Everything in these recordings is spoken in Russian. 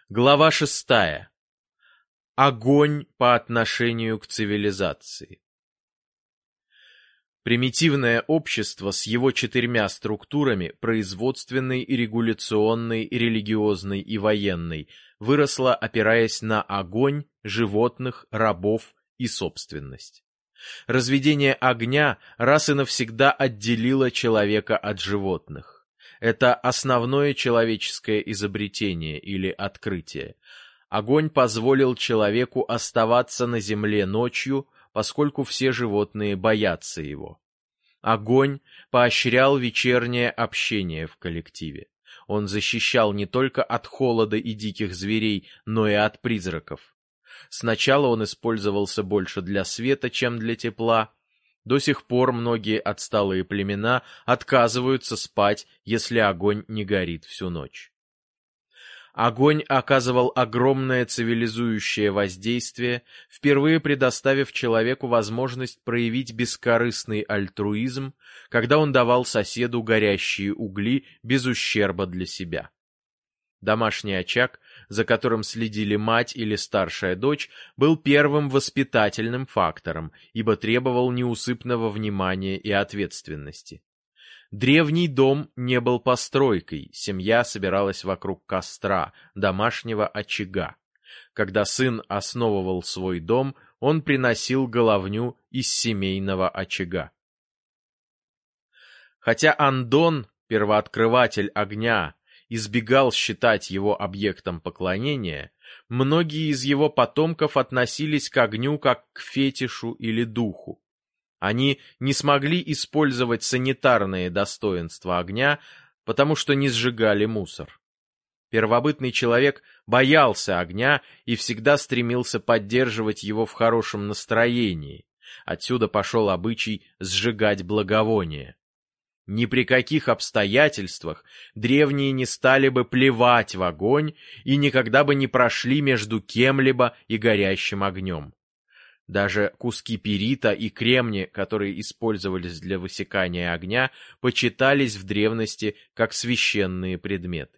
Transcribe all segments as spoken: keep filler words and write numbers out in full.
Глава шестая. Огонь по отношению к цивилизации. Примитивное общество с его четырьмя структурами – производственной, регуляционной, религиозной и военной – выросло, опираясь на огонь, животных, рабов и собственность. Разведение огня раз и навсегда отделило человека от животных. Это основное человеческое изобретение или открытие. Огонь позволил человеку оставаться на земле ночью, поскольку все животные боятся его. Огонь поощрял вечернее общение в коллективе. Он защищал не только от холода и диких зверей, но и от призраков. Сначала он использовался больше для света, чем для тепла. До сих пор многие отсталые племена отказываются спать, если огонь не горит всю ночь. Огонь оказывал огромное цивилизующее воздействие, впервые предоставив человеку возможность проявить бескорыстный альтруизм, когда он давал соседу горящие угли без ущерба для себя. Домашний очаг, за которым следили мать или старшая дочь, был первым воспитательным фактором, ибо требовал неусыпного внимания и ответственности. Древний дом не был постройкой, семья собиралась вокруг костра, домашнего очага. Когда сын основывал свой дом, он приносил головню из семейного очага. Хотя Андон, первооткрыватель огня, избегал считать его объектом поклонения, многие из его потомков относились к огню как к фетишу или духу. Они не смогли использовать санитарные достоинства огня, потому что не сжигали мусор. Первобытный человек боялся огня и всегда стремился поддерживать его в хорошем настроении. Отсюда пошел обычай сжигать благовония. Ни при каких обстоятельствах древние не стали бы плевать в огонь и никогда бы не прошли между кем-либо и горящим огнем. Даже куски перита и кремния, которые использовались для высекания огня, почитались в древности как священные предметы.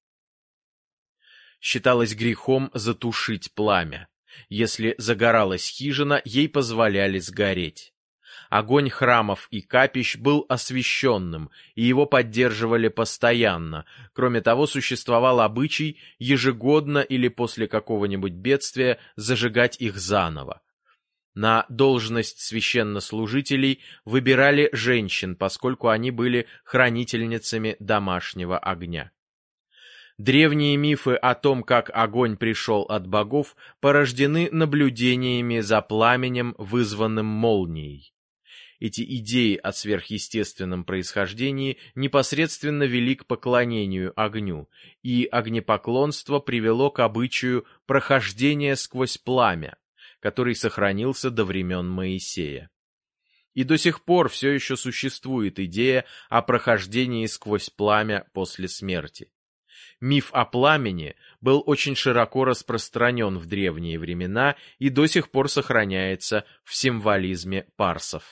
Считалось грехом затушить пламя. Если загоралась хижина, ей позволяли сгореть. Огонь храмов и капищ был освященным, и его поддерживали постоянно. Кроме того, существовал обычай ежегодно или после какого-нибудь бедствия зажигать их заново. На должность священнослужителей выбирали женщин, поскольку они были хранительницами домашнего огня. Древние мифы о том, как огонь пришел от богов, порождены наблюдениями за пламенем, вызванным молнией. Эти идеи о сверхъестественном происхождении непосредственно вели к поклонению огню, и огнепоклонство привело к обычаю прохождения сквозь пламя, который сохранился до времен Моисея. И до сих пор все еще существует идея о прохождении сквозь пламя после смерти. Миф о пламени был очень широко распространен в древние времена и до сих пор сохраняется в символизме парсов.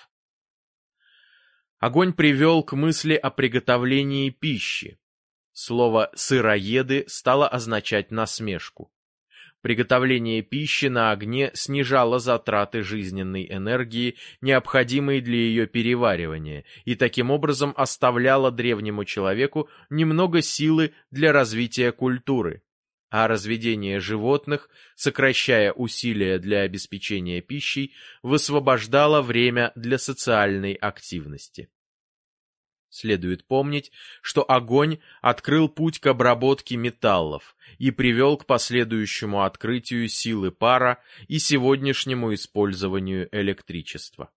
Огонь привел к мысли о приготовлении пищи. Слово «сыроеды» стало означать насмешку. Приготовление пищи на огне снижало затраты жизненной энергии, необходимой для ее переваривания, и таким образом оставляло древнему человеку немного силы для развития культуры. А разведение животных, сокращая усилия для обеспечения пищей, высвобождало время для социальной активности. Следует помнить, что огонь открыл путь к обработке металлов и привел к последующему открытию силы пара и сегодняшнему использованию электричества.